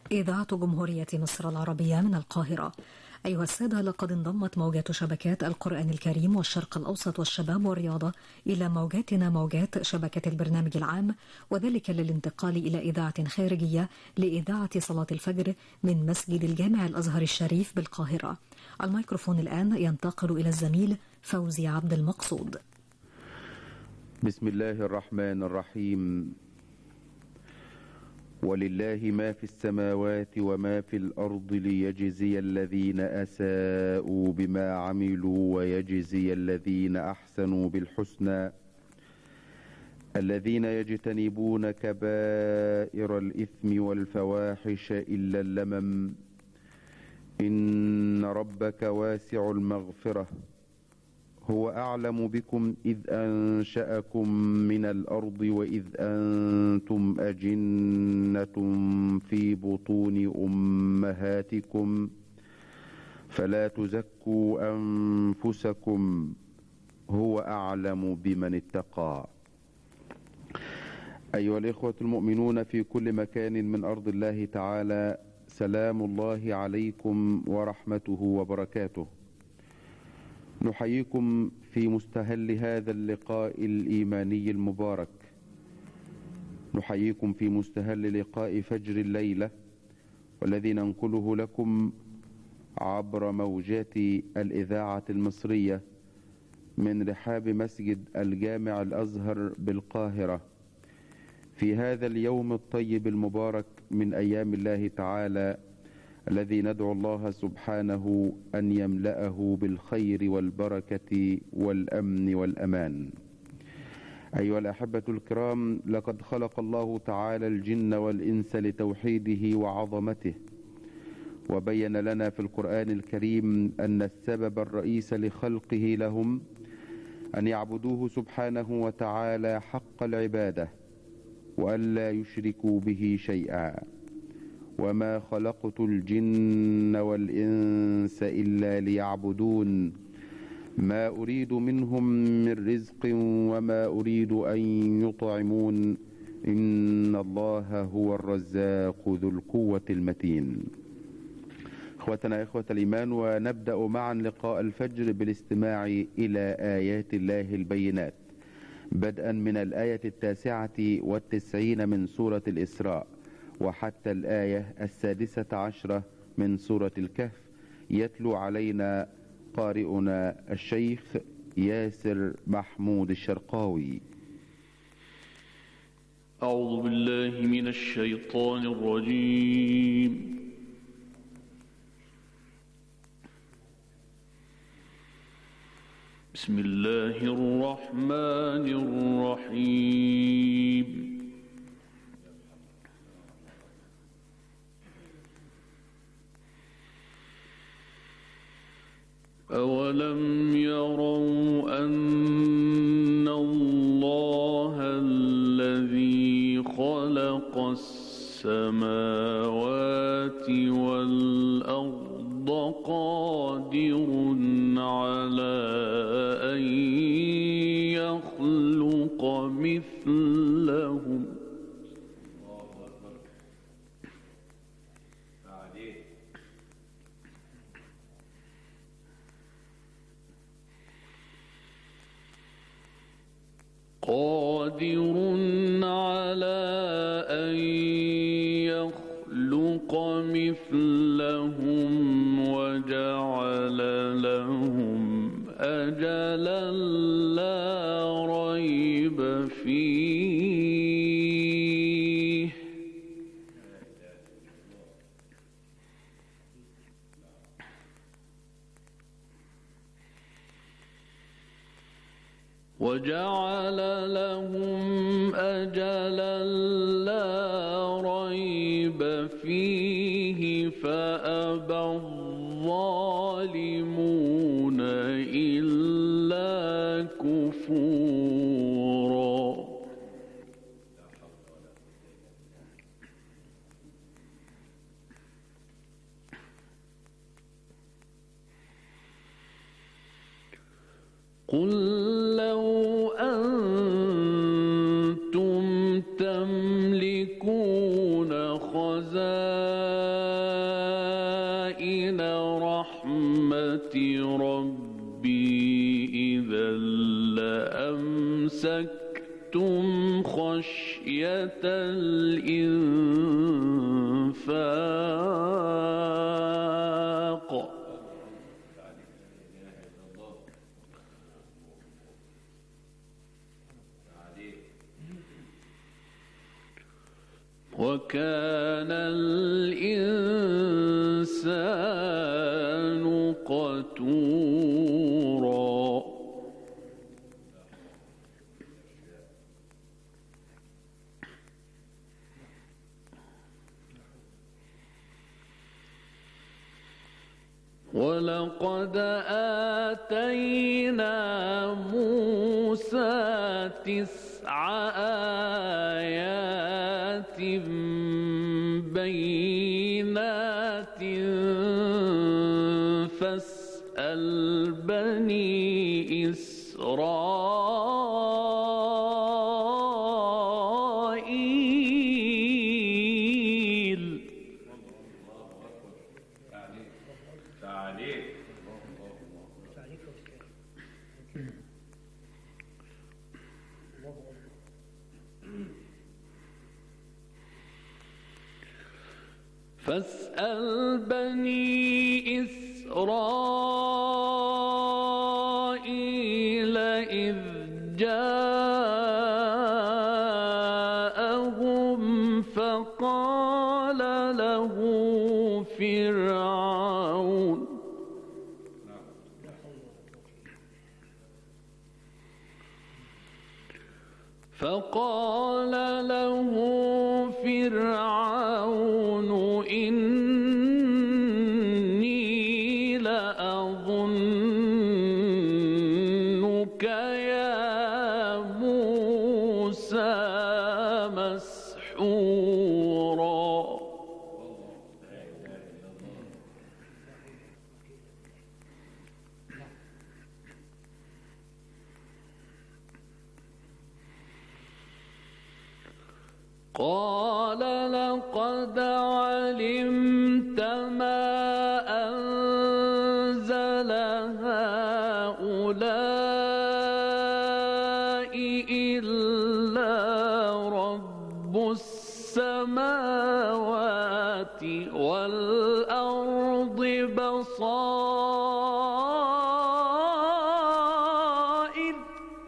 إذاعة جمهورية مصر العربية من القاهرة. أيها السادة، لقد انضمت موجات شبكات القرآن الكريم والشرق الأوسط والشباب والرياضة إلى موجاتنا، موجات شبكة البرنامج العام، وذلك للانتقال إلى إذاعة خارجية لإذاعة صلاة الفجر من مسجد الجامع الأزهر الشريف بالقاهرة. الميكروفون الآن ينتقل إلى الزميل فوزي عبد المقصود. بسم الله الرحمن الرحيم. ولله ما في السماوات وما في الأرض ليجزي الذين أساءوا بما عملوا ويجزي الذين أحسنوا بالحسنى الذين يجتنبون كبائر الإثم والفواحش إلا اللمم إن ربك واسع المغفرة هو أعلم بكم إذ أنشأكم من الأرض وإذ أنتم أجنة في بطون أمهاتكم فلا تزكوا أنفسكم هو أعلم بمن اتقى. أيها الإخوة المؤمنون في كل مكان من أرض الله تعالى، سلام الله عليكم ورحمته وبركاته. نحييكم في مستهل هذا اللقاء الإيماني المبارك، نحييكم في مستهل لقاء فجر الليلة، والذي ننقله لكم عبر موجات الإذاعة المصرية من رحاب مسجد الجامع الأزهر بالقاهرة في هذا اليوم الطيب المبارك من أيام الله تعالى، الذي ندعو الله سبحانه أن يملأه بالخير والبركة والأمن والأمان. أيها الأحبة الكرام، لقد خلق الله تعالى الجن والإنس لتوحيده وعظمته، وبين لنا في القرآن الكريم أن السبب الرئيس لخلقه لهم أن يعبدوه سبحانه وتعالى حق العبادة وألا يشركوا به شيئا. وما خلقت الجن والإنس إلا ليعبدون ما أريد منهم من رزق وما أريد أن يطعمون إن الله هو الرزاق ذو القوة المتين. إخوتنا إخوة الإيمان، ونبدأ معا لقاء الفجر بالاستماع إلى آيات الله البينات، بدءا من الآية 99 من سورة الإسراء وحتى الآية 16 من سورة الكهف. يتلو علينا قارئنا الشيخ ياسر محمود الشرقاوي. أعوذ بالله من الشيطان الرجيم. بسم الله الرحمن الرحيم. أولم يروا أن الله الذي خلق السماوات والأرض قادر على أن يخلق مثلهم قادر على أن يخلق مثلهم وجعل لهم أجلا لا ريب فيه وجعل لهم أجلا لا ريب فيه فأبى الظالمون إلا كفورا. قل لو أنتم تملكون خزائن وكان الإنسان قتورا ولقد آتينا موسى 9 آيات بينات فاسأل بني إسرائيل فاسأل بني إسرائيل إذ جاءهم فقال له فرعون إني لأظنك يا موسى مسحورا قال لقد علمت ما أنزل هؤلاء إلا رب السماوات والأرض بصائر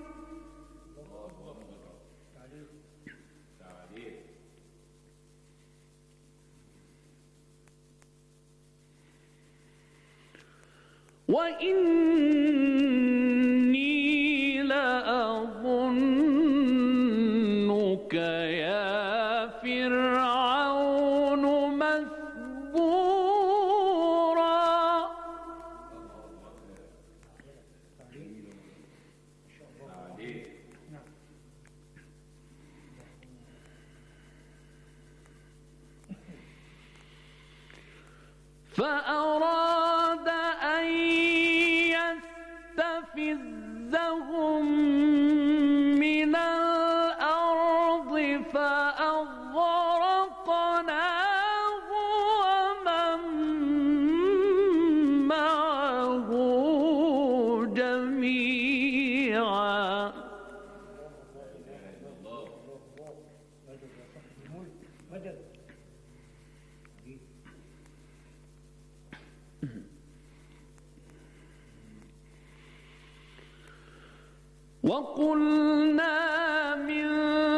وإني لأظنك يا فرعون مثبورا فأراد أن يستفزهم من الأرض فأغرقناه ومن معه جميعا وقلنا من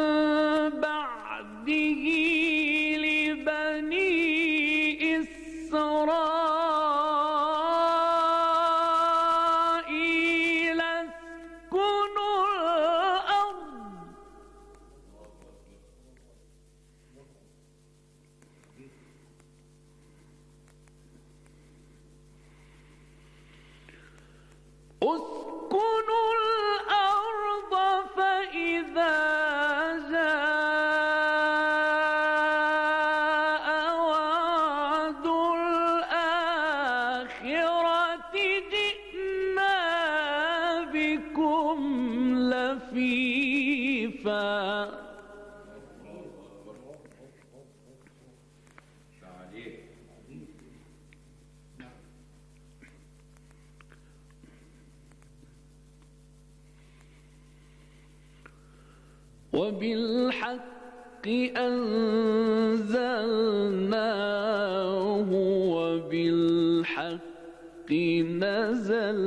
بعده لبني إسرائيل اسكنوا الأرض فإذا جاء وعد الآخرة جئنا بكم لفيفا وبالحق أنزلناه وبالحق نزل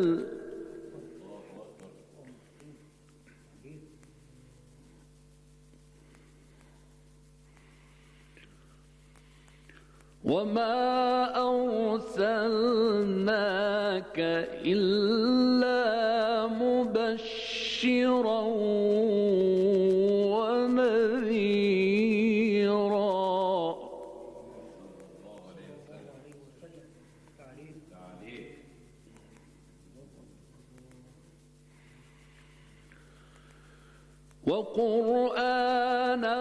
وما أرسلناك إلا مبشرا ونذيرا. وقرآنا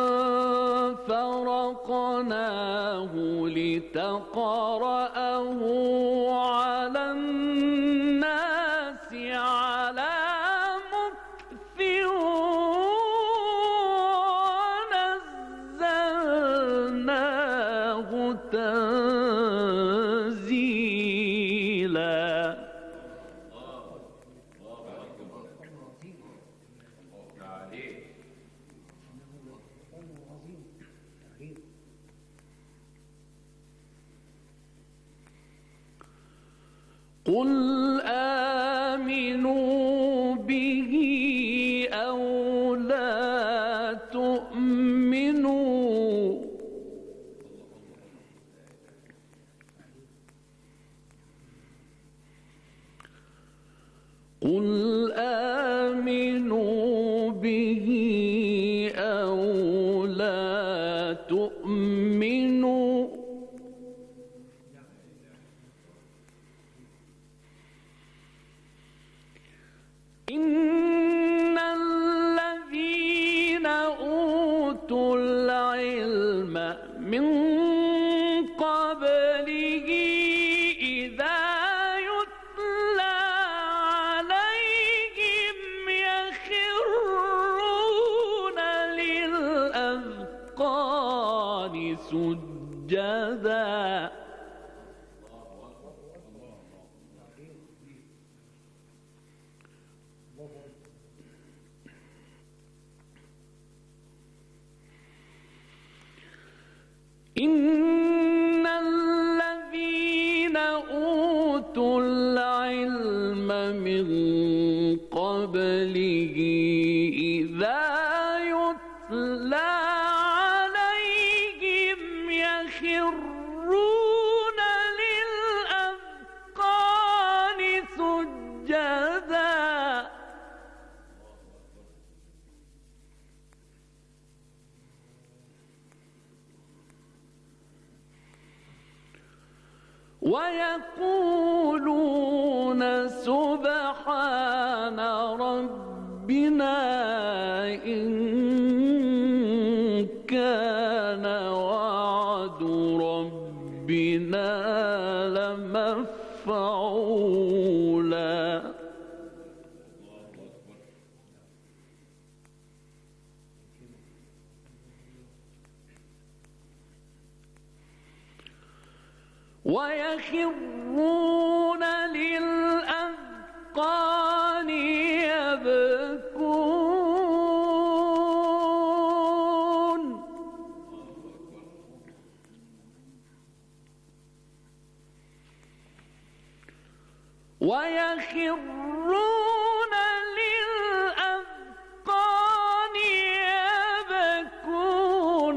فرقناه لتقرأه على الناس على مكث ونزلناه تنزيلا. قل آمنوا به أو لا تؤمنوا قل آمنوا به أو لا تؤمنوا إن الذين أوتوا العلم من قبله إذا يتلى عليهم يخرون للأذقان سجدا. إن الذين أوتوا العلم من قبله إذا يتلى عليهم يخرون للأذقان سجدا. ويقولون سبحان ربنا إن كان وعد ربنا لمفعولا. ويخرون للأذقان يبكون. ويخرون للأذقان يبكون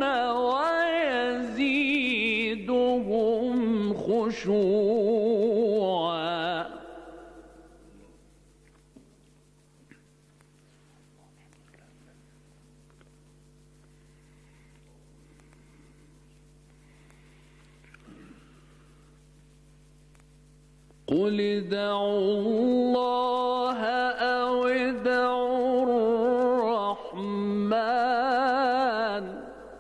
ويزيدهم خشوعا. قل ادعوا الله أو ادعوا الرحمن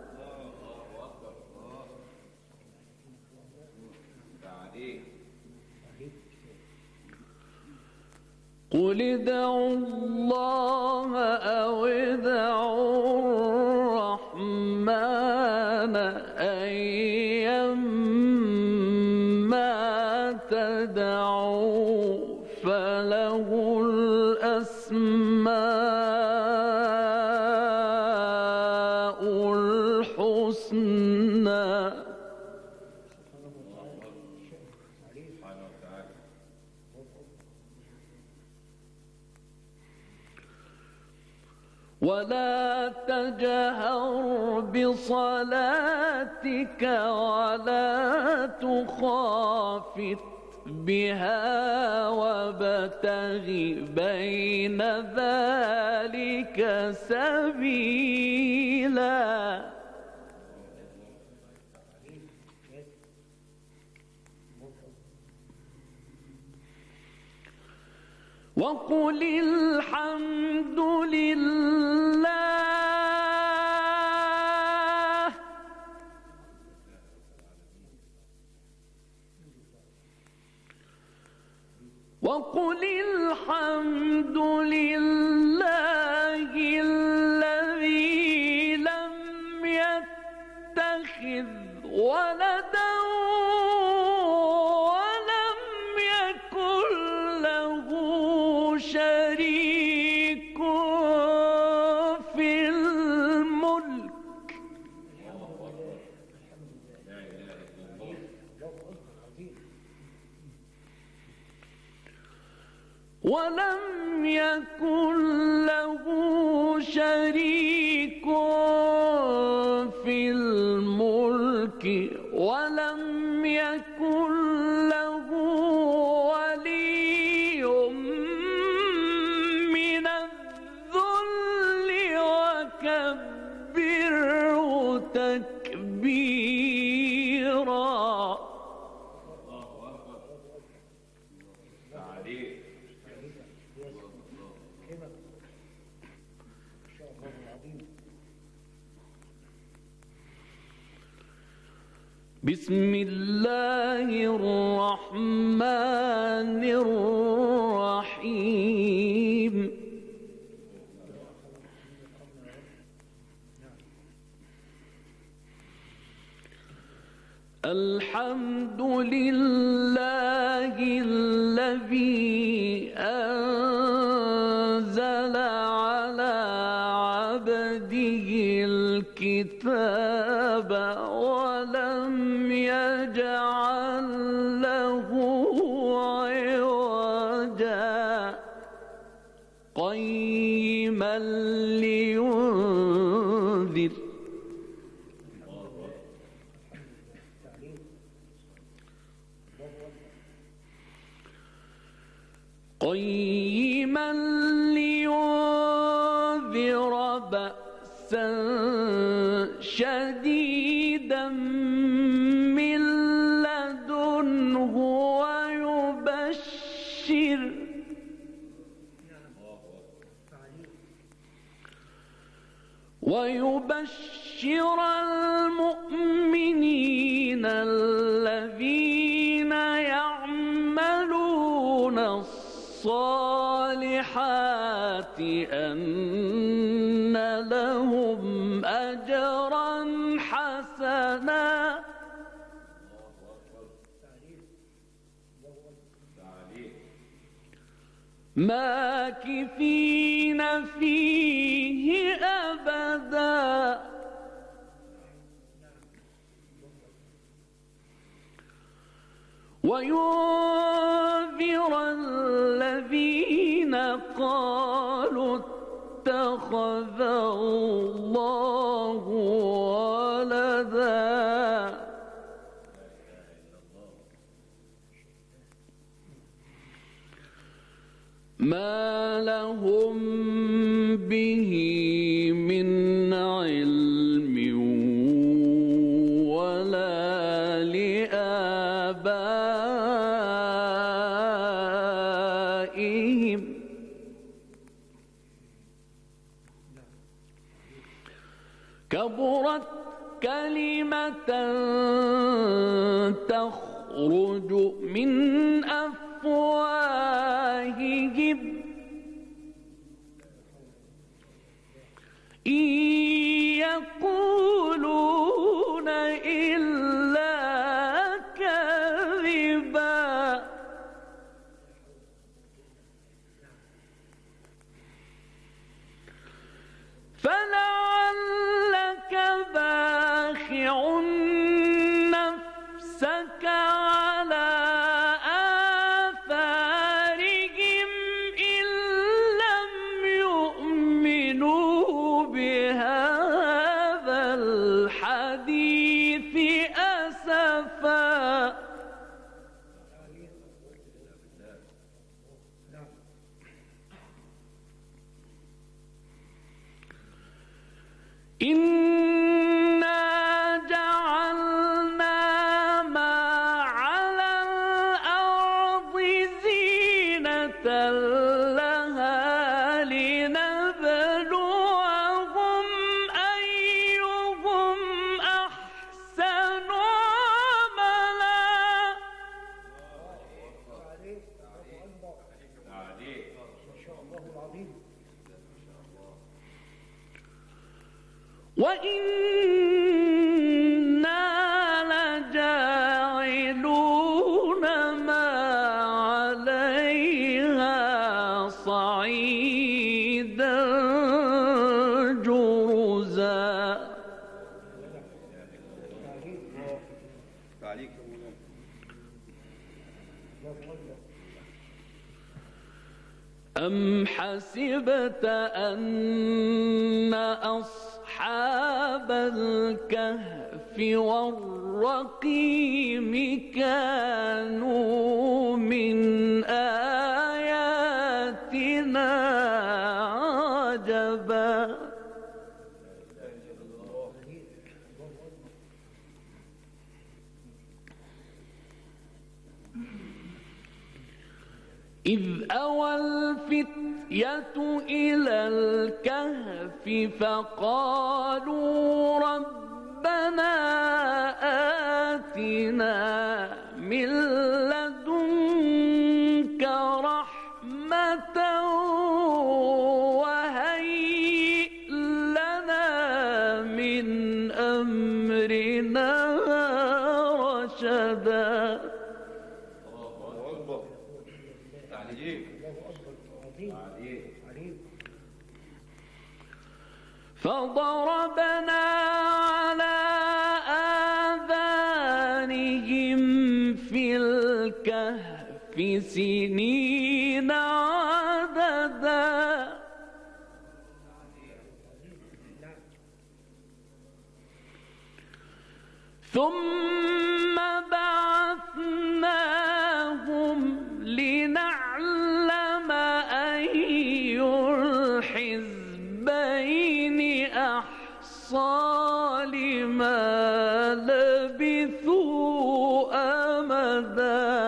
قل ادعوا الله أو ادعوا الرحمن أيما تدعوا فله الأسماء الحسنى. ولا تجهر بصلاتك ولا تخافت بها وابتغ بين ذلك سبيلا. وقل الحمد لله وقل الحمد لله الذي لم يتخذ ولدا ولم يكن له شريك في الملك ولم يكن له ولي من الذل وكبره تكبيرا. بسم الله الرحمن الرحيم. الحمد لله الذي أنزل على عبده الكتاب ولم يجعل له عوجا قيما لينذر بأسا شديدا من لدنه ويبشر المؤمنين الذين يعملون الصالحات أن لهم أجرا حسنا ماكثين فيه أبدا وينذر الذين قالوا اتخذ الله ولدا ما لهم به من علم ولا لآبائهم كبرت كلمة تخرج من أفواههم إن يقولون إلا كذبا فلعلك باخع نفسك على آثارهم إن لم يؤمنوا وإنا لجاعلون ما عليها صعيدا جرزا. أم حسبت أن أصحاب الكهف والرقيم كانوا من آياتنا عجبا. إذ أوى الفتية إلى الكهف فقالوا ربنا آتنا من لدنك رحمة وهيئ لنا من أمرنا رشدا. فضربنا على آذانهم في الكهف سنين عددا. ثم بعثناهم لنعلم أي الحزبين أحصى لما لبثوا أمدا.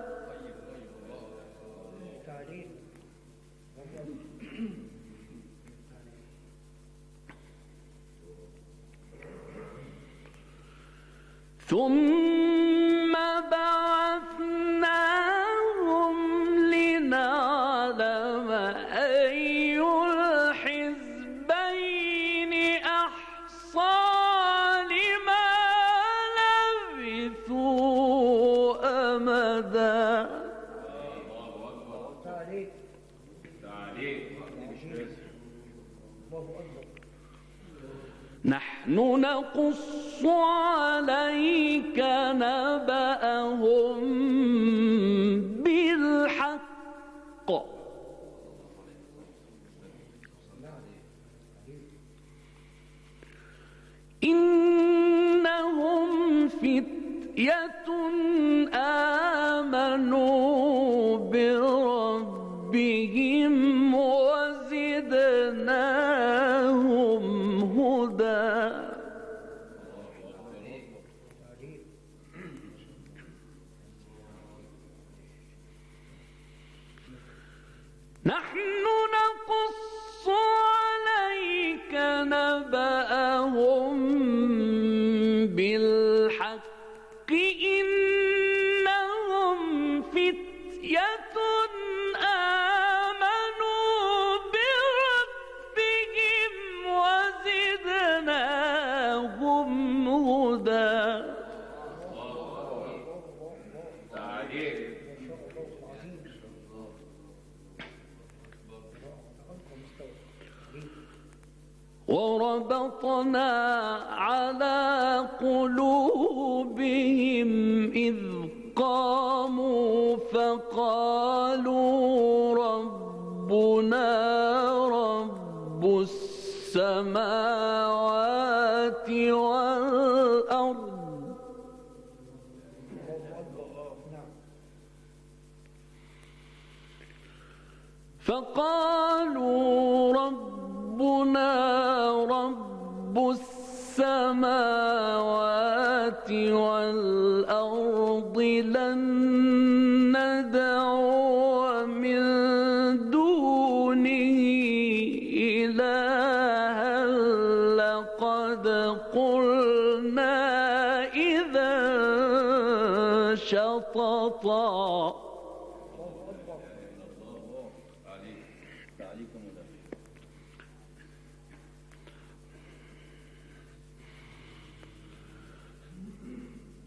ثم بعثناهم لنعلم أي الحزبين أحصى لما لبثوا أمدا. نحن نقص عليك نبأهم بالحق إنهم فتية آمنوا بربهم وزدناهم هدى. نحن نقص عليك نبأهم بالحق إنهم فتية آمنوا بربهم وزدناهم هدى. وربطنا على قلوبهم إذ قاموا فقالوا ربنا رب السماوات والأرض فقالوا ربنا رب السماوات والأرض لن ندعو من دونه إلها لقد قلنا إذا شططا.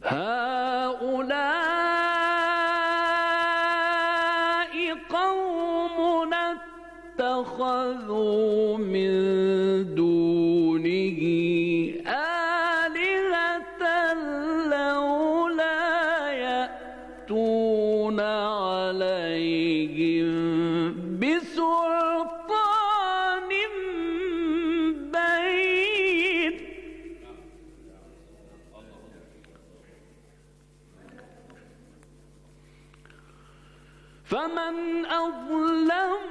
هؤلاء قوم اتخذوا من دونه آلهة لولا يأتون عليهم بسلطان بين فمن أظلم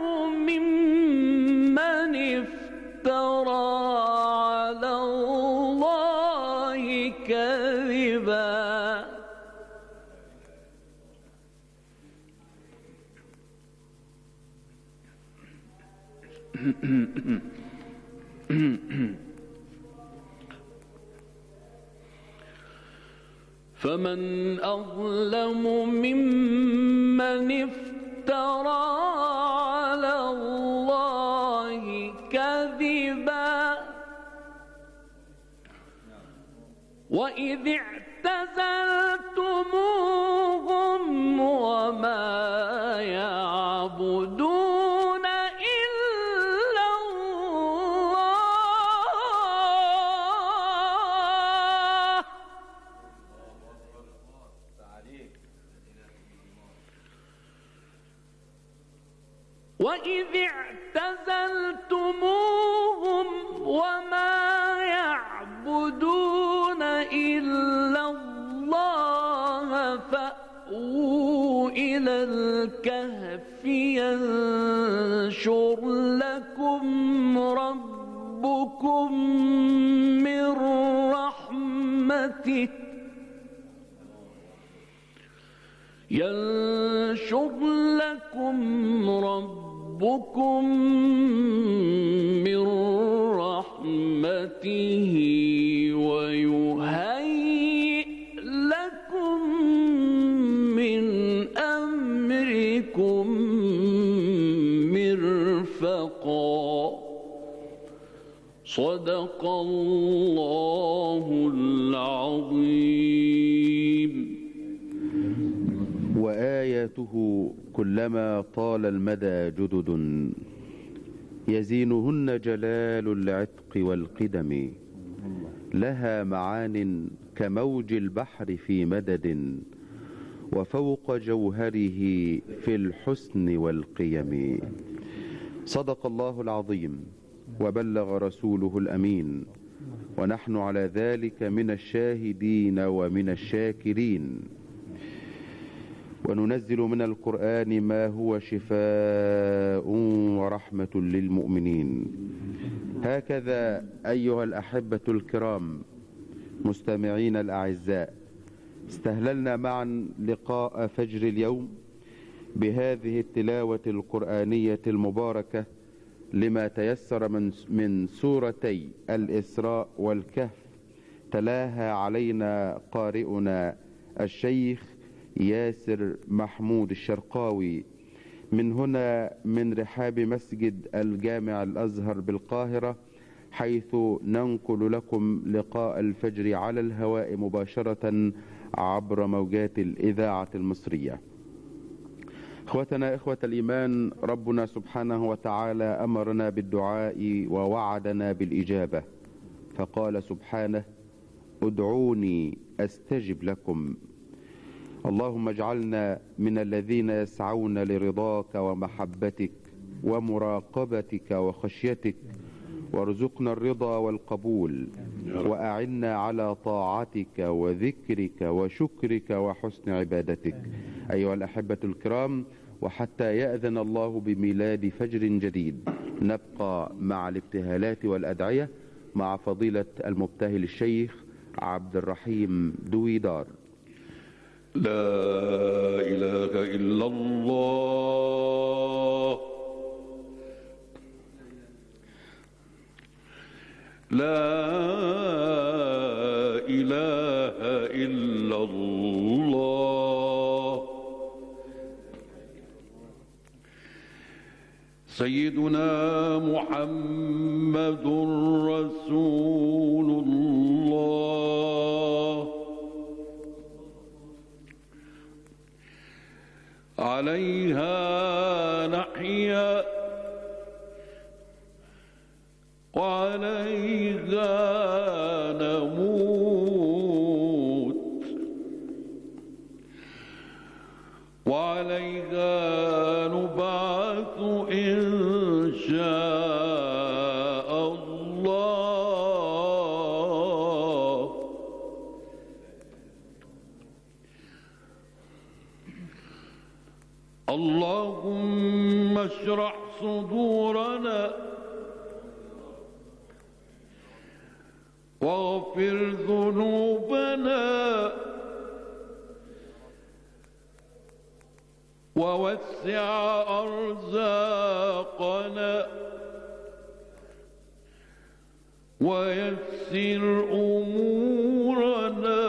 ممن افترى على الله كذبا فمن أظلم ممن افترى على الله كذبا وإذ اعتزلتموهم وما يعبدون إلا الله وإذ اعتزلتموهم وما يعبدون إلا الله فأووا إلى الكهف ينشر لكم ربكم من رحمته ينشر لكم ربكم من رحمته ويهيئ لكم من أمركم مرفقا صدق الله العظيم. وآياته كلما طال المدى جدد يزينهن جلال العتق والقدم لها معان كموج البحر في مدد وفوق جوهره في الحسن والقيم. صدق الله العظيم وبلغ رسوله الأمين ونحن على ذلك من الشاهدين ومن الشاكرين. وننزل من القرآن ما هو شفاء ورحمة للمؤمنين. هكذا أيها الأحبة الكرام مستمعين الأعزاء استهللنا معا لقاء فجر اليوم بهذه التلاوة القرآنية المباركة لما تيسر من سورتي الإسراء والكهف تلاها علينا قارئنا الشيخ ياسر محمود الشرقاوي من هنا من رحاب مسجد الجامع الأزهر بالقاهرة، حيث ننقل لكم لقاء الفجر على الهواء مباشرة عبر موجات الإذاعة المصرية. اخوتنا اخوة الإيمان، ربنا سبحانه وتعالى أمرنا بالدعاء ووعدنا بالإجابة، فقال سبحانه: ادعوني أستجب لكم. اللهم اجعلنا من الذين يسعون لرضاك ومحبتك ومراقبتك وخشيتك، وارزقنا الرضا والقبول، وأعنا على طاعتك وذكرك وشكرك وحسن عبادتك. أيها الأحبة الكرام، وحتى يأذن الله بميلاد فجر جديد نبقى مع الابتهالات والأدعية مع فضيلة المبتهل الشيخ عبد الرحيم دويدار. لا إله إلا الله، لا إله إلا الله. سيدنا محمد رسول الله وعليها نحيا وعليها نموت وعليها نبعث إن شاء الله. اللهم اشرح صدورنا واغفر ذنوبنا ووسع أرزاقنا ويسر أمورنا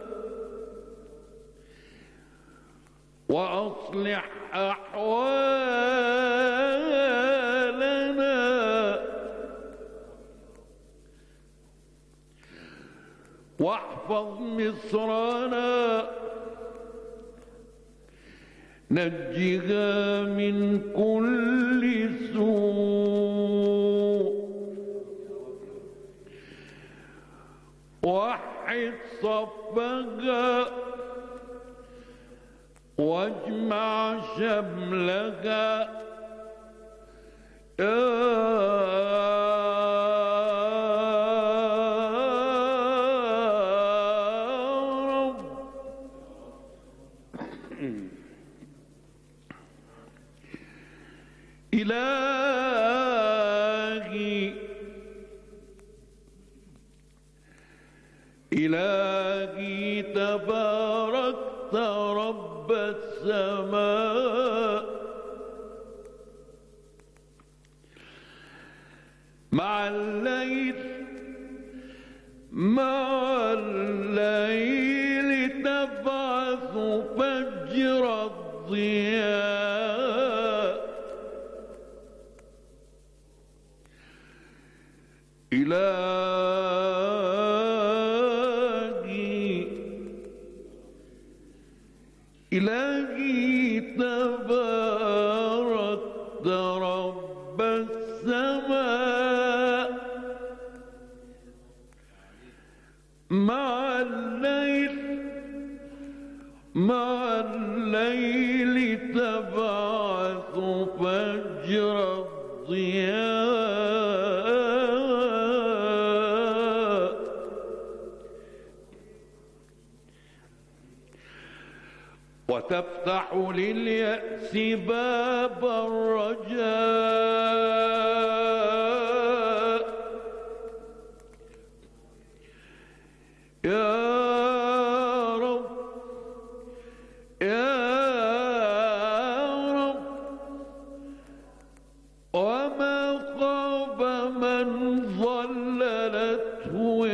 وأصلح أحوالنا واحفظ مصرنا نجها من كل سوء وحد صفها واجمع شملها إلهي تباركت رب السماء مع الليل تبعث فجر الضياء إلهي تباركت رب السماء مع الليل تبعث فجر الضياء وتفتح لليأس باب الرجاء يا رب يا رب وما خاب من ظللته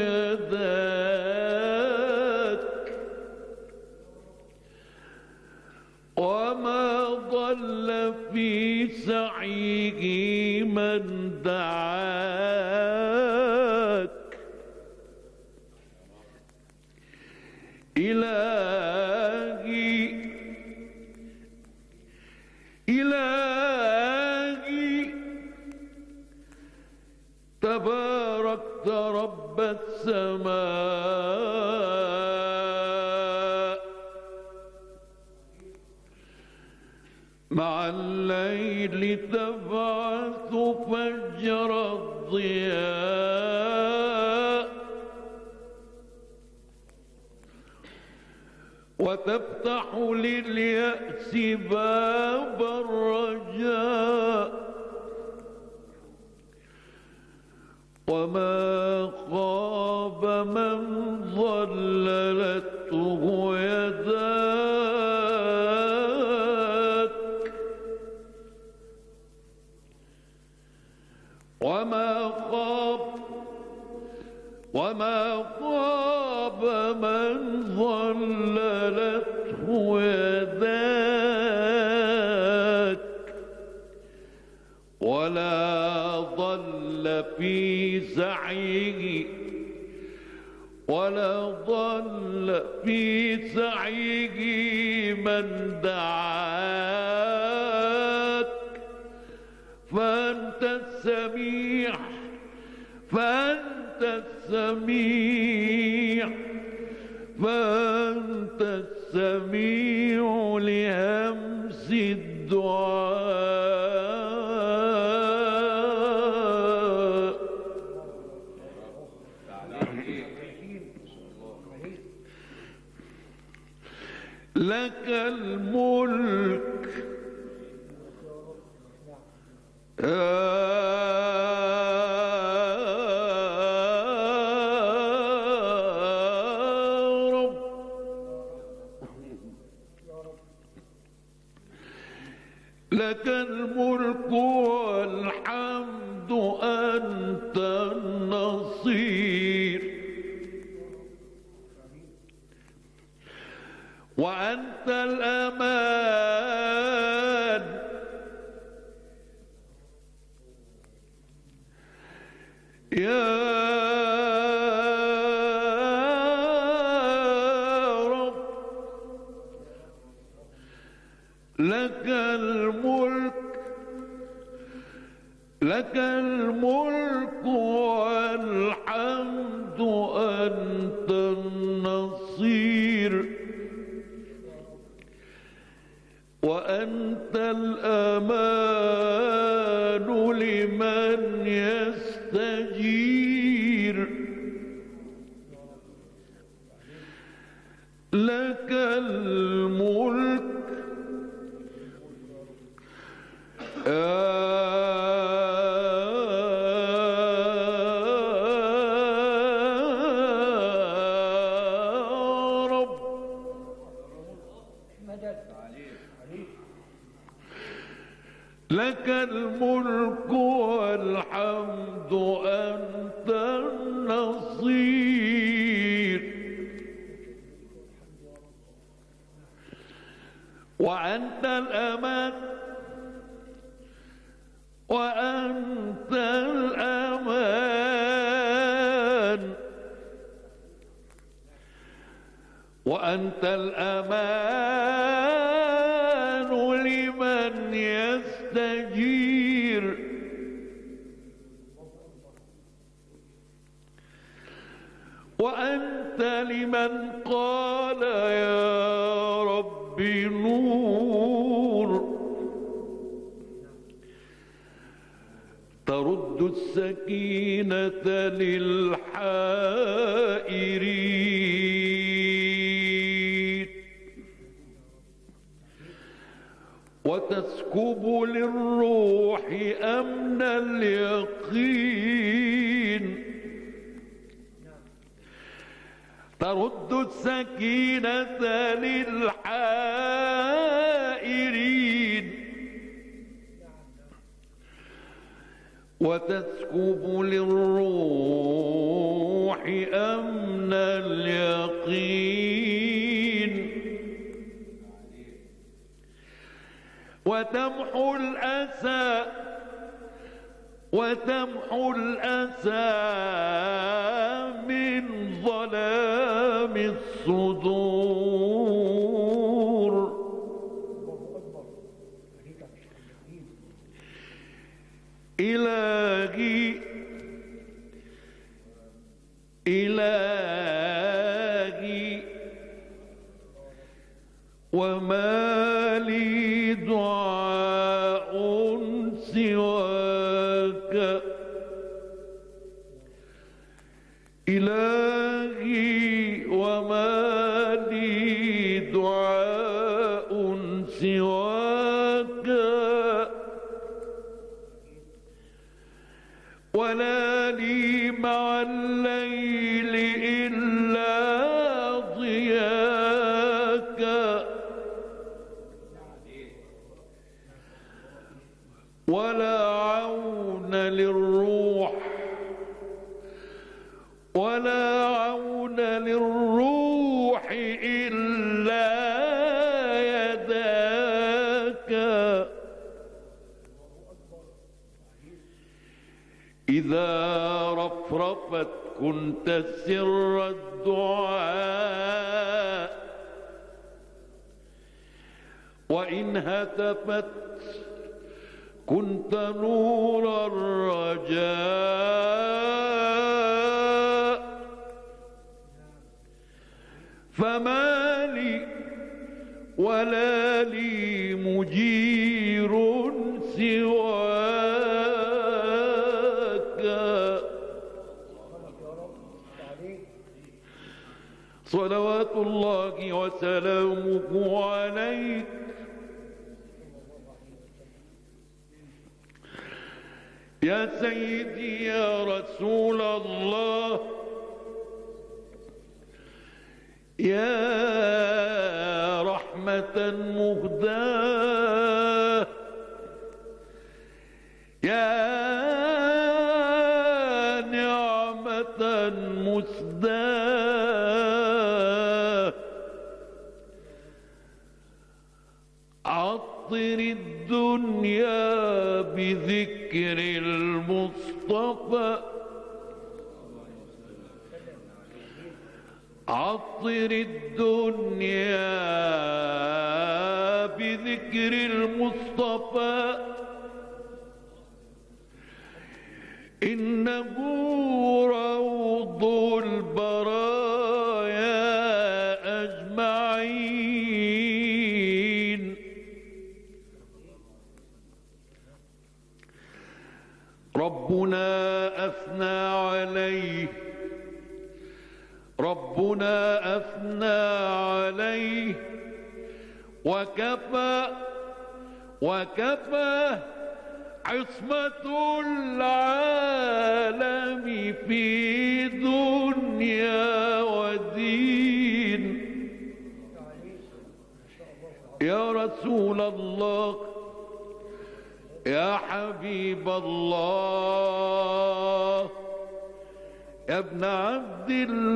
يداك وما ضل في سعيه من دعاك إلهي تباركت رب السماء مع الليل تبعث فجر الضياء وتفتح لليأس باب الرجاء وما خاب من ظللته يداك وما خاب من ظللته يداك ولا ضل في سعيه ولا ضل في سعيه من دعاك فأنت السميع فأنت السميع فأنت السميع لهمس الدعاء. لك الملك لك الملك والحمد أنت النصير وأنت الأمان يا رب. لك الملك لك الملك والحمد أنت النصير وأنت الأمان لمن يستجير. لك الملك لك الملك والحمد أنت النصير وأنت الأمان وأنت الأمان وأنت الأمان لمن يستجير. وأنت لمن قال يا رب نور ترد السكينة للحائرين وتسكب للروح أمن اليقين. ترد السكينة للحائرين وتسكب للروح أمن اليقين وتمحو الأسى من ظلام الصدور. إلهي وما لي دعاء سواك. إلهي وما لي دعاء سواك ولا لي مع الليل إلا ضياك. ولا عون للروح إلا يداك. إذا رفرفت كنت سر الدعاء، وإن هتفت كنت نور الرجاء. فما لي ولا لي مجير سواك، صلوات الله وسلامه عليك يا سيدي يا رسول الله، يا رحمة مهداة، يا نعمة مسداة. عطر الدنيا بذكر المصطفى، عطر الدنيا بذكر المصطفى، إنه روض البرايا أجمعين. ربنا أثنى عليه، ربنا أثنى عليه وكفى وكفى عصمة العالم في دنيا ودين. يا رسول الله، يا حبيب الله، يا ابن عبد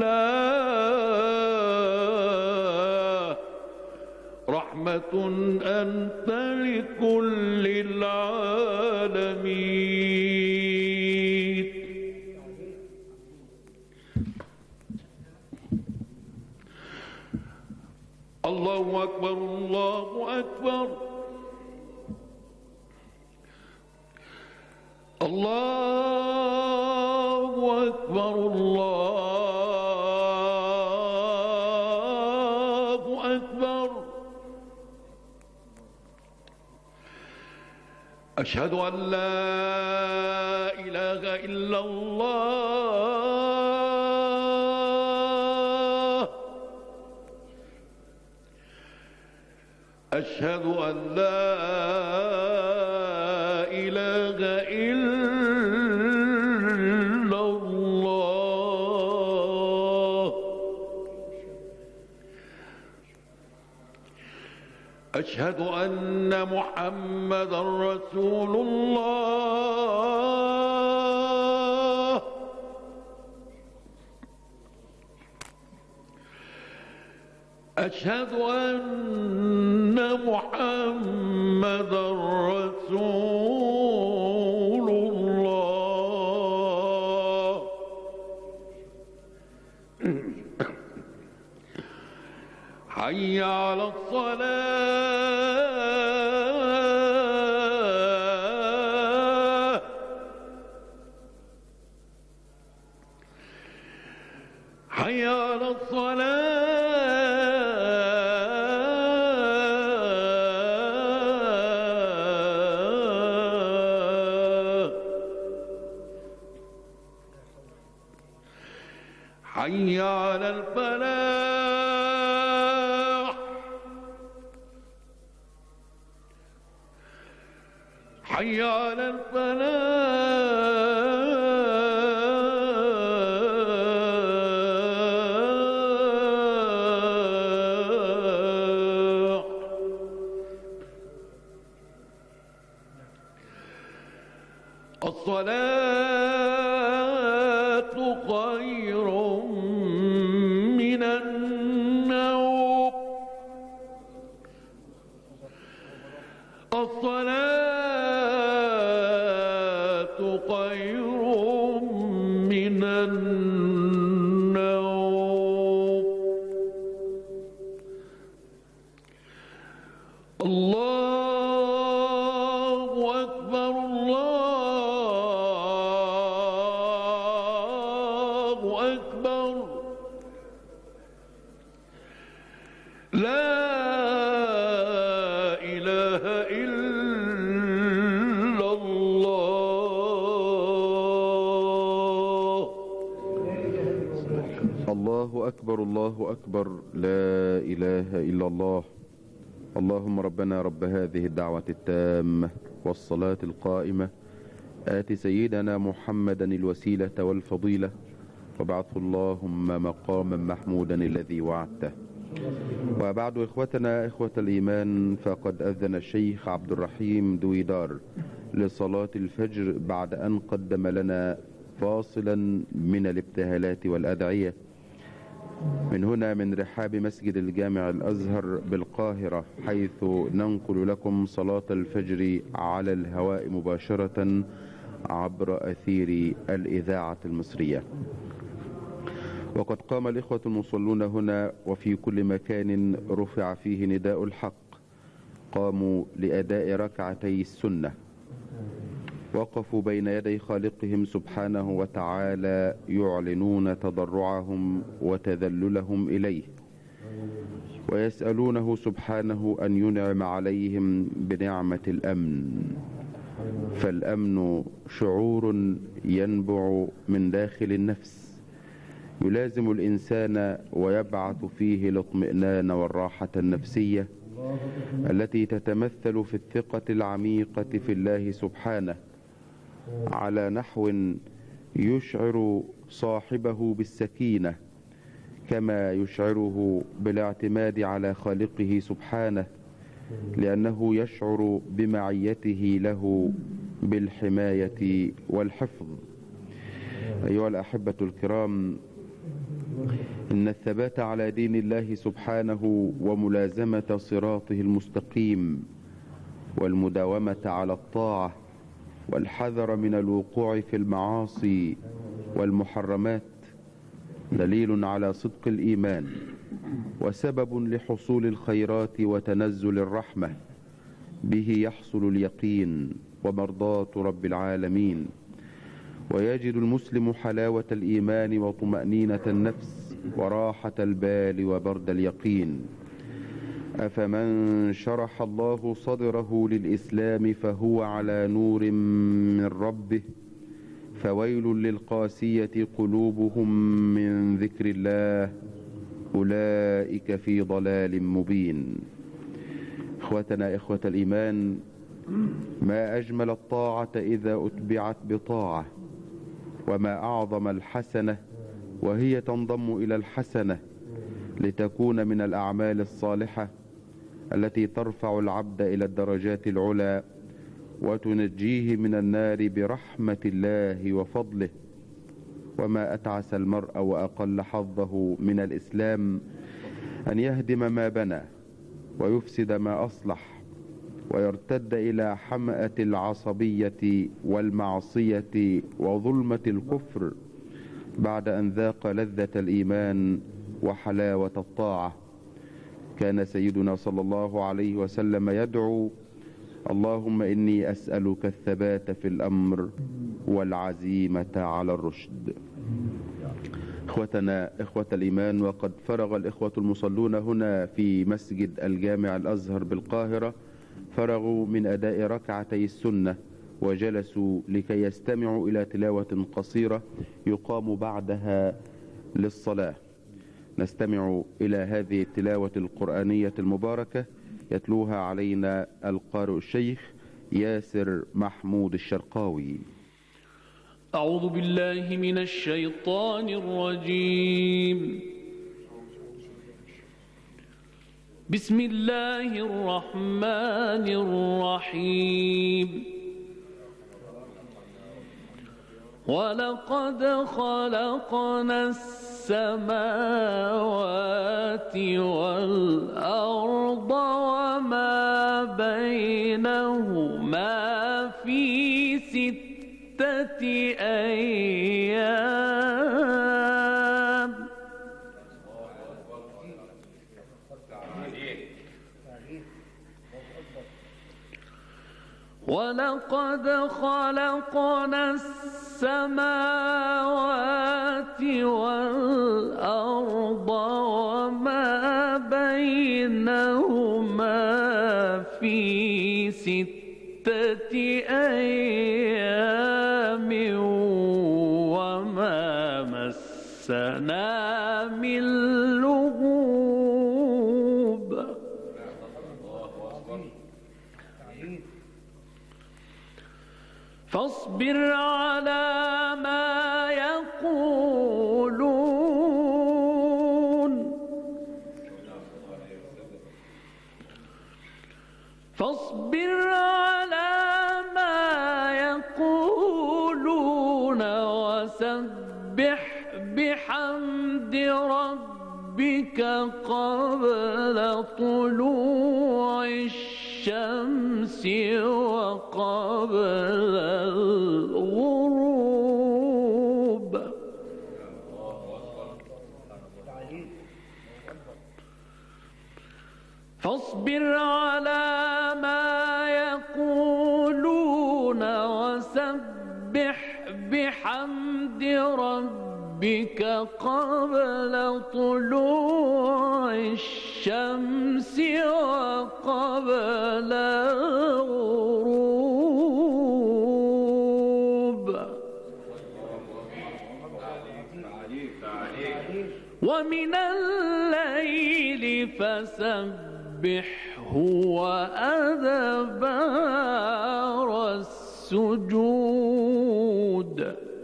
الله، رحمة أنت لكل العالمين. الله أكبر الله أكبر، الله أكبر الله أكبر. أشهد أن لا إله إلا الله، أشهد أن لا إله إلا الله، أشهد أن محمدًا رسول الله، أشهد أن محمدًا رسول الله. حي على الصلاة، حي على الصلاة. حي على الفلاح، حي على الفلاح. الصلاة خير من النوم، الصلاة خير الله أكبر الله أكبر لا إله إلا الله. الله أكبر الله أكبر لا إله إلا الله. اللهم ربنا رب هذه الدعوة التامة والصلاة القائمة آت سيدنا محمدا الوسيلة والفضيلة وابعثه اللهم مقاما محمودا الذي وعدته. وبعد إخوتنا إخوة الإيمان، فقد أذن الشيخ عبد الرحيم دويدار لصلاة الفجر بعد أن قدم لنا فاصلا من الابتهالات والأدعية من هنا من رحاب مسجد الجامع الأزهر بالقاهرة، حيث ننقل لكم صلاة الفجر على الهواء مباشرة عبر أثير الإذاعة المصرية. وقد قام الإخوة المصلون هنا وفي كل مكان رفع فيه نداء الحق قاموا لأداء ركعتي السنة، وقفوا بين يدي خالقهم سبحانه وتعالى يعلنون تضرعهم وتذللهم إليه، ويسألونه سبحانه أن ينعم عليهم بنعمة الأمن. فالأمن شعور ينبع من داخل النفس يلازم الإنسان ويبعث فيه الاطمئنان والراحة النفسية التي تتمثل في الثقة العميقة في الله سبحانه على نحو يشعر صاحبه بالسكينة كما يشعره بالاعتماد على خالقه سبحانه، لأنه يشعر بمعيته له بالحماية والحفظ. أيها الأحبة الكرام، إن الثبات على دين الله سبحانه وملازمة صراطه المستقيم والمداومة على الطاعة والحذر من الوقوع في المعاصي والمحرمات دليل على صدق الإيمان وسبب لحصول الخيرات وتنزل الرحمة، به يحصل اليقين ومرضاة رب العالمين، ويجد المسلم حلاوة الإيمان وطمأنينة النفس وراحة البال وبرد اليقين. أفمن شرح الله صدره للإسلام فهو على نور من ربه فويل للقاسية قلوبهم من ذكر الله أولئك في ضلال مبين. إخوتنا إخوة الإيمان، ما أجمل الطاعة إذا أتبعت بطاعة، وما أعظم الحسنة وهي تنضم إلى الحسنة لتكون من الأعمال الصالحة التي ترفع العبد إلى الدرجات العلى وتنجيه من النار برحمة الله وفضله. وما أتعس المرء وأقل حظه من الإسلام أن يهدم ما بنى ويفسد ما أصلح ويرتد إلى حمأة العصبية والمعصية وظلمة الكفر بعد أن ذاق لذة الإيمان وحلاوة الطاعة. كان سيدنا صلى الله عليه وسلم يدعو: اللهم إني أسألك الثبات في الأمر والعزيمة على الرشد. إخوتنا إخوة الإيمان، وقد فرغ الإخوة المصلون هنا في مسجد الجامع الأزهر بالقاهرة فرغوا من أداء ركعتي السنة وجلسوا لكي يستمعوا إلى تلاوة قصيرة يقام بعدها للصلاة. نستمع إلى هذه التلاوة القرآنية المباركة يتلوها علينا القارئ الشيخ ياسر محمود الشرقاوي. أعوذ بالله من الشيطان الرجيم. بسم الله الرحمن الرحيم. ولقد خلقنا السماوات والأرض وما بينهما في 6 أيام. ولقد خلقنا السماوات والأرض وما بينهما في 6 أيام وما مسنا من لغوب. فاصبر على ما يقولون فاصبر على ما يقولون وسبح بحمد ربك قبل طلوع الشمس وقبل الغروب. فاصبر على ما يقولون وسبح بحمد ربك قبل طلوع الشمس وقبل الغروب. ومن الليل فسبحه وأدبار السجود.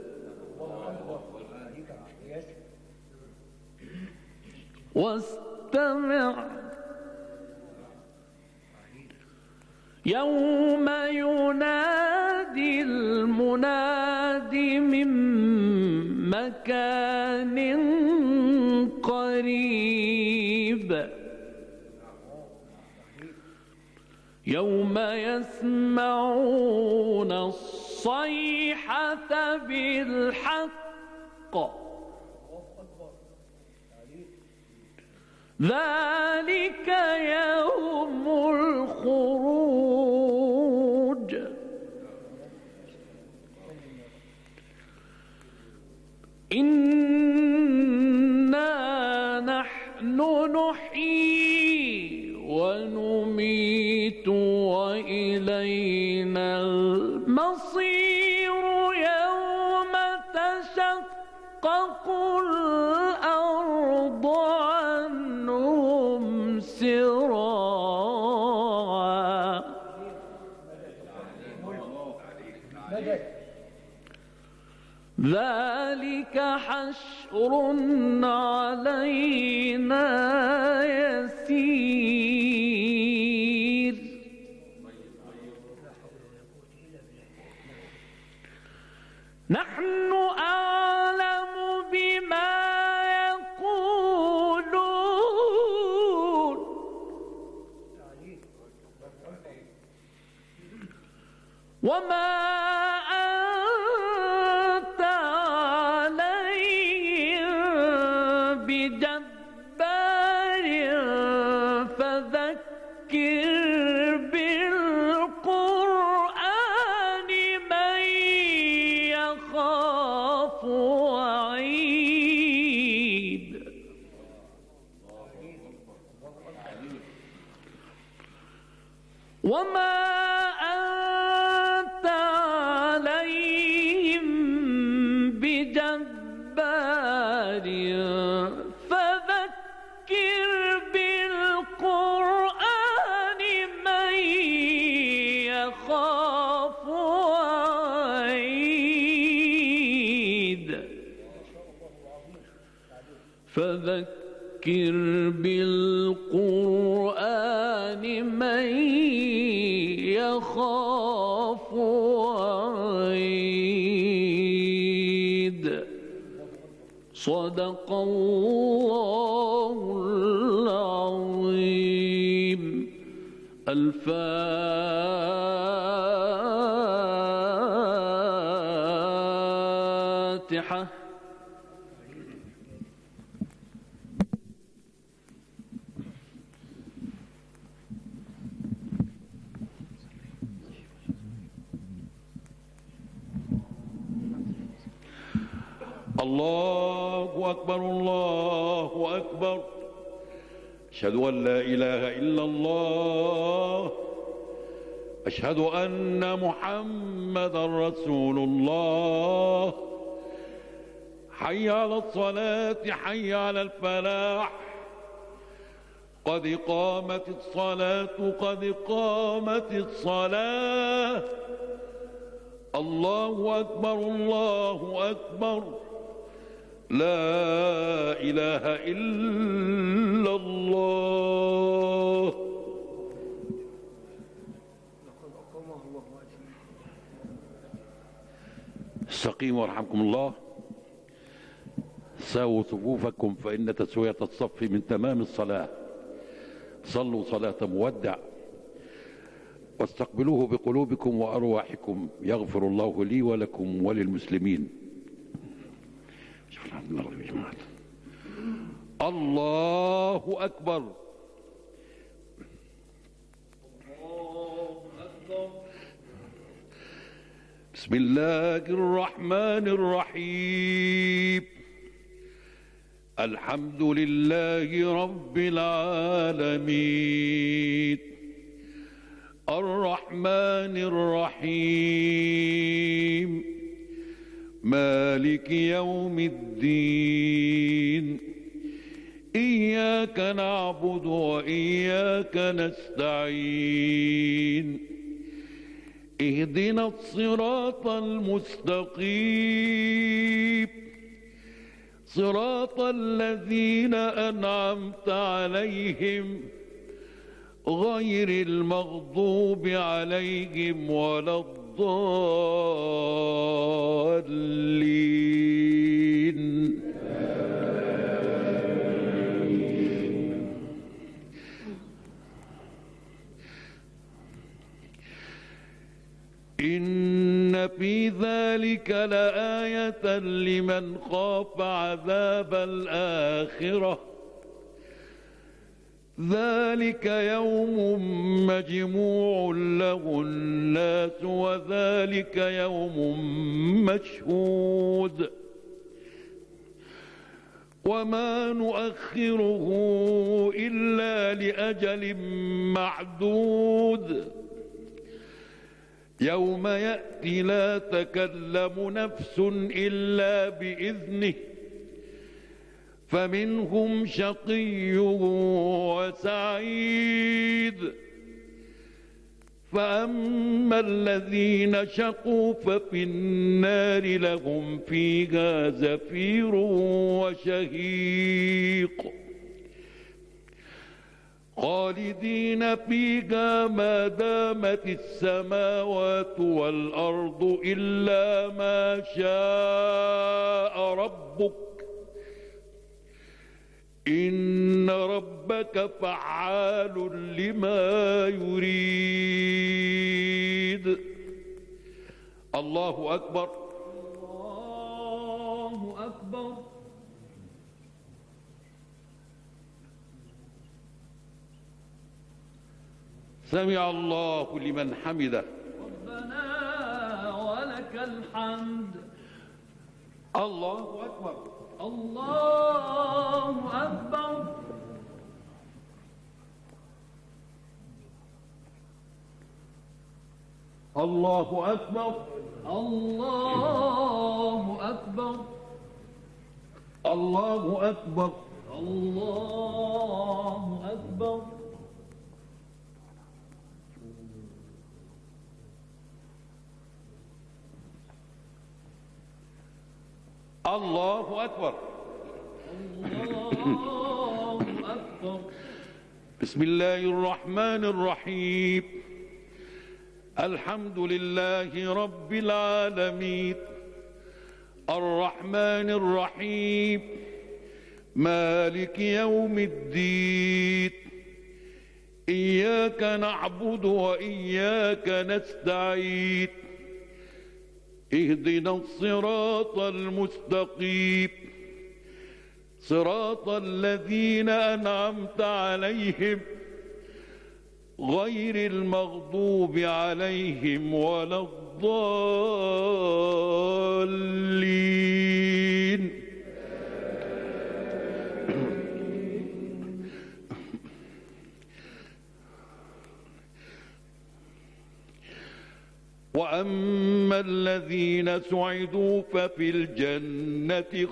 واستمع يوم ينادي المناد من مكان قريب. يوم يسمعون الصيحة بالحق ذلك يوم الخروج. إنا نحن نحيي ونميت وإلينا المصير. يوم تشقق الأرض عنهم سراعا. ذلك حشر علينا يسير. نحن أعلم بما يقولون وما أنت عليهم بجبار فذكر بالقرآن من يخاف وعيد. وما أنت عليهم بجبار فذكر بالقرآن من يخاف وعيد. فذكر بالقرآن من يخاف وعيد. صدق الله العظيم. الفاتحة. الله أكبر الله أكبر. أشهد أن لا إله إلا الله. أشهد أن محمدا رسول الله. حي على الصلاة حي على الفلاح. قد قامت الصلاة قد قامت الصلاة. الله أكبر الله أكبر. لا إله إلا الله. استقيموا ورحمكم الله. ساووا صفوفكم فإن تسوية الصف من تمام الصلاة. صلوا صلاة مودع واستقبلوه بقلوبكم وأرواحكم. يغفر الله لي ولكم وللمسلمين. الله أكبر. بسم الله الرحمن الرحيم. الحمد لله رب العالمين. الرحمن الرحيم. مالك يوم الدين. إياك نعبد وإياك نستعين. اهدنا الصراط المستقيم. صراط الذين أنعمت عليهم غير المغضوب عليهم ولا الضالين. إن في ذلك لآية لمن خاف عذاب الآخرة. ذلك يوم مجموع له الناس وذلك يوم مشهود. وما نؤخره إلا لأجل معدود. يوم يأتي لا تكلم نفس إلا بإذنه. فمنهم شقي وسعيد. فأما الذين شقوا ففي النار لهم فيها زفير وشهيق خالدين فيها ما دامت السماوات والأرض إلا ما شاء ربك. إن ربك فعال لما يريد. الله أكبر. الله أكبر. سمع الله لمن حمده. ربنا ولك الحمد. الله أكبر. الله أكبر. الله أكبر. الله أكبر. الله أكبر. الله أكبر. الله أكبر. الله أكبر. بسم الله الرحمن الرحيم. الحمد لله رب العالمين. الرحمن الرحيم. مالك يوم الدين. إياك نعبد وإياك نستعين. اهدنا الصراط المستقيم. صراط الذين أنعمت عليهم غير المغضوب عليهم ولا الضالين. وأما الذين سعدوا ففي الجنة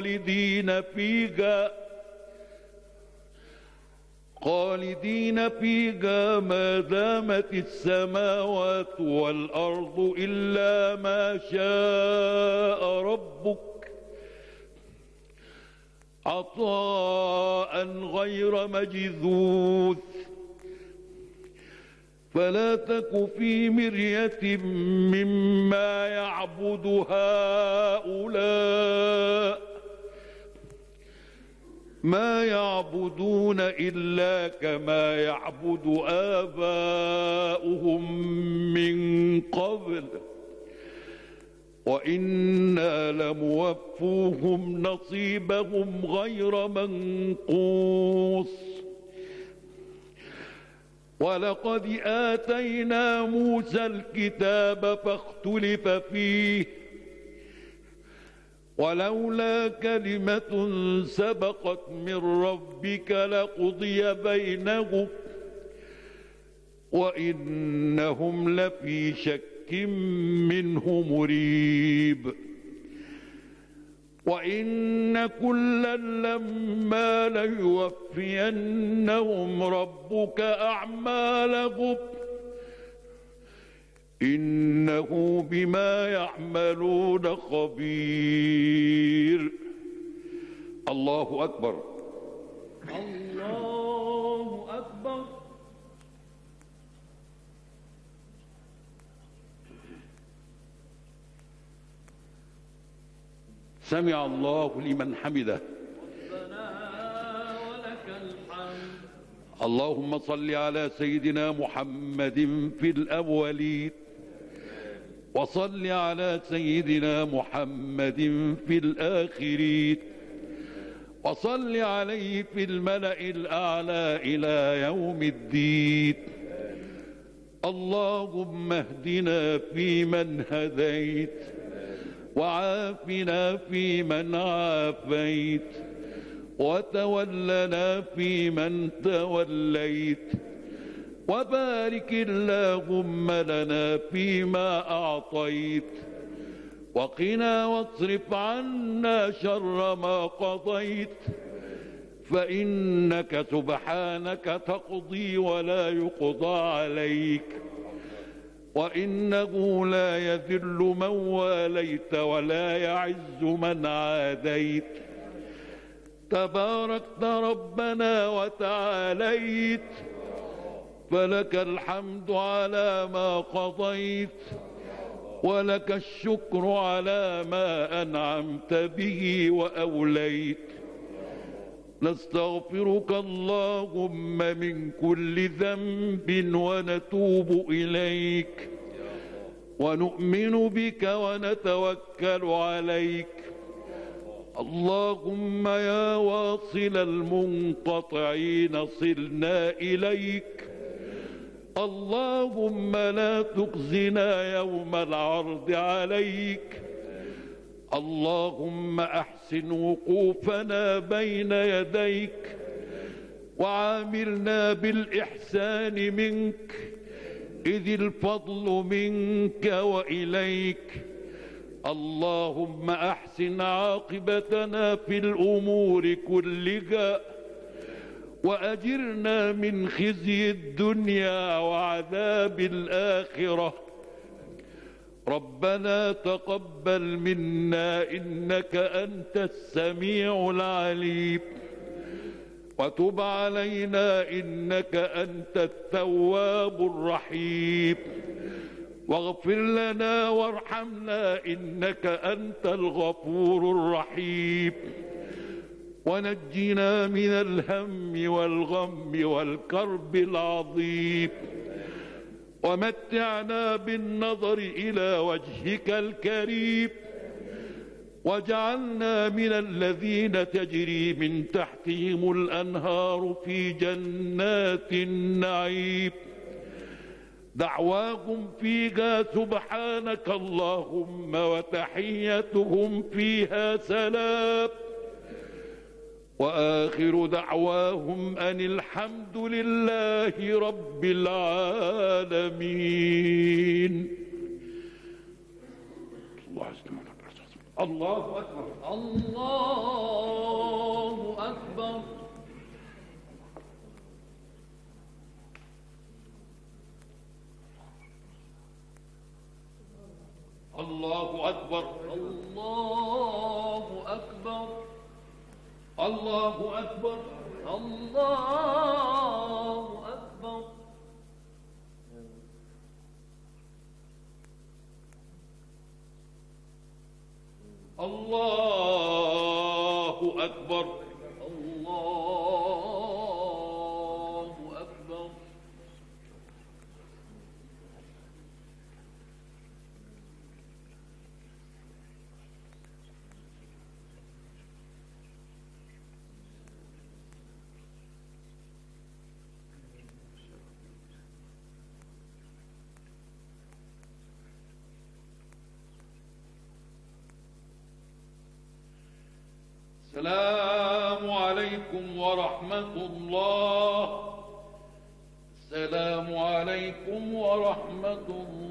خالدين فيها ما دامت السماوات والأرض إلا ما شاء ربك عطاء غير مجذوذ. فلا تك في مرية مما يعبد هؤلاء ما يعبدون إلا كما يعبد آباؤهم من قبل وإنا لموفوهم نصيبهم غير منقوص. ولقد آتينا موسى الكتاب فاختلف فيه ولولا كلمة سبقت من ربك لقضي بينهم وإنهم لفي شك منه مريب. وإن كلا لما ليوفينهم ربك أعمالهم إنه بما يعملون خبير. الله أكبر. الله أكبر. سمع الله لمن حمده. ربنا ولك الحمد. اللهم صل على سيدنا محمد في الأولين وصل على سيدنا محمد في الآخرين وصل عليه في الملأ الأعلى إلى يوم الدين. اللهم اهدنا فيمن هديت وعافنا فيمن عافيت وتولنا فيمن توليت وبارك اللهم لنا فيما أعطيت وقنا واصرف عنا شر ما قضيت فإنك سبحانك تقضي ولا يقضى عليك وإنه لا يذل من واليت ولا يعز من عاديت. تباركت ربنا وتعاليت فلك الحمد على ما قضيت ولك الشكر على ما أنعمت به وأوليت. نستغفرك اللهم من كل ذنب ونتوب إليك ونؤمن بك ونتوكل عليك. اللهم يا واصل المنقطعين صلنا إليك. اللهم لا تخزنا يوم العرض عليك. اللهم أحسن وقوفنا بين يديك وعاملنا بالإحسان منك إذ الفضل منك وإليك. اللهم أحسن عاقبتنا في الأمور كلها وأجرنا من خزي الدنيا وعذاب الآخرة. ربنا تقبل منا إنك أنت السميع العليم وتب علينا إنك أنت التواب الرحيم واغفر لنا وارحمنا إنك أنت الغفور الرحيم ونجنا من الهم والغم والكرب العظيم ومتعنا بالنظر إلى وجهك الكريم واجعلنا من الذين تجري من تحتهم الأنهار في جنات النعيم. دعواهم فيها سبحانك اللهم وتحيتهم فيها سلام وآخر دعواهم أن الحمد لله رب العالمين. الله أكبر. الله أكبر. الله أكبر. الله أكبر. الله أكبر. الله أكبر. الله أكبر. الله أكبر. السلام عليكم ورحمة الله. السلام عليكم ورحمة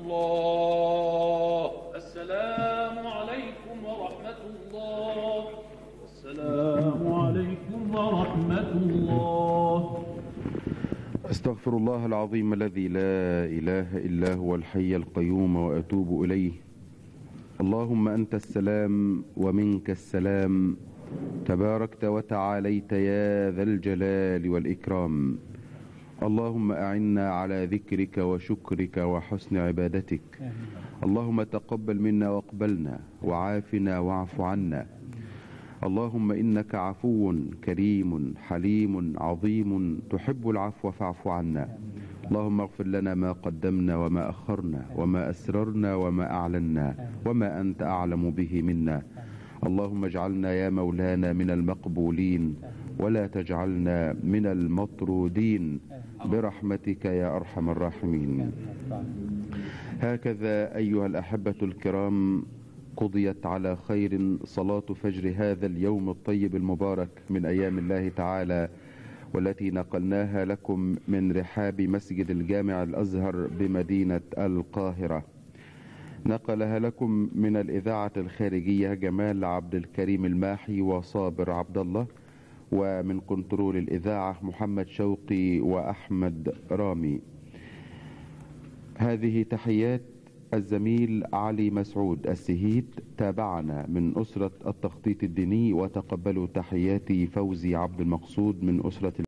الله. السلام عليكم ورحمة الله. السلام عليكم ورحمة الله. أستغفر الله العظيم الذي لا إله إلا هو الحي القيوم وأتوب إليه. اللهم أنت السلام ومنك السلام، تباركت وتعاليت يا ذا الجلال والإكرام. اللهم أعنا على ذكرك وشكرك وحسن عبادتك. اللهم تقبل منا واقبلنا وعافنا واعف عنا. اللهم إنك عفو كريم حليم عظيم تحب العفو فاعف عنا. اللهم اغفر لنا ما قدمنا وما أخرنا وما أسررنا وما أعلنا وما أنت أعلم به منا. اللهم اجعلنا يا مولانا من المقبولين ولا تجعلنا من المطرودين برحمتك يا أرحم الراحمين. هكذا أيها الأحبة الكرام قضيت على خير صلاة فجر هذا اليوم الطيب المبارك من أيام الله تعالى، والتي نقلناها لكم من رحاب مسجد الجامع الأزهر بمدينة القاهرة. نقلها لكم من الإذاعة الخارجية جمال عبد الكريم الماحي وصابر عبد الله، ومن كنترول الإذاعة محمد شوقي وأحمد رامي. هذه تحيات الزميل علي مسعود السهيد، تابعنا من أسرة التخطيط الديني، وتقبلوا تحياتي فوزي عبد المقصود من أسرة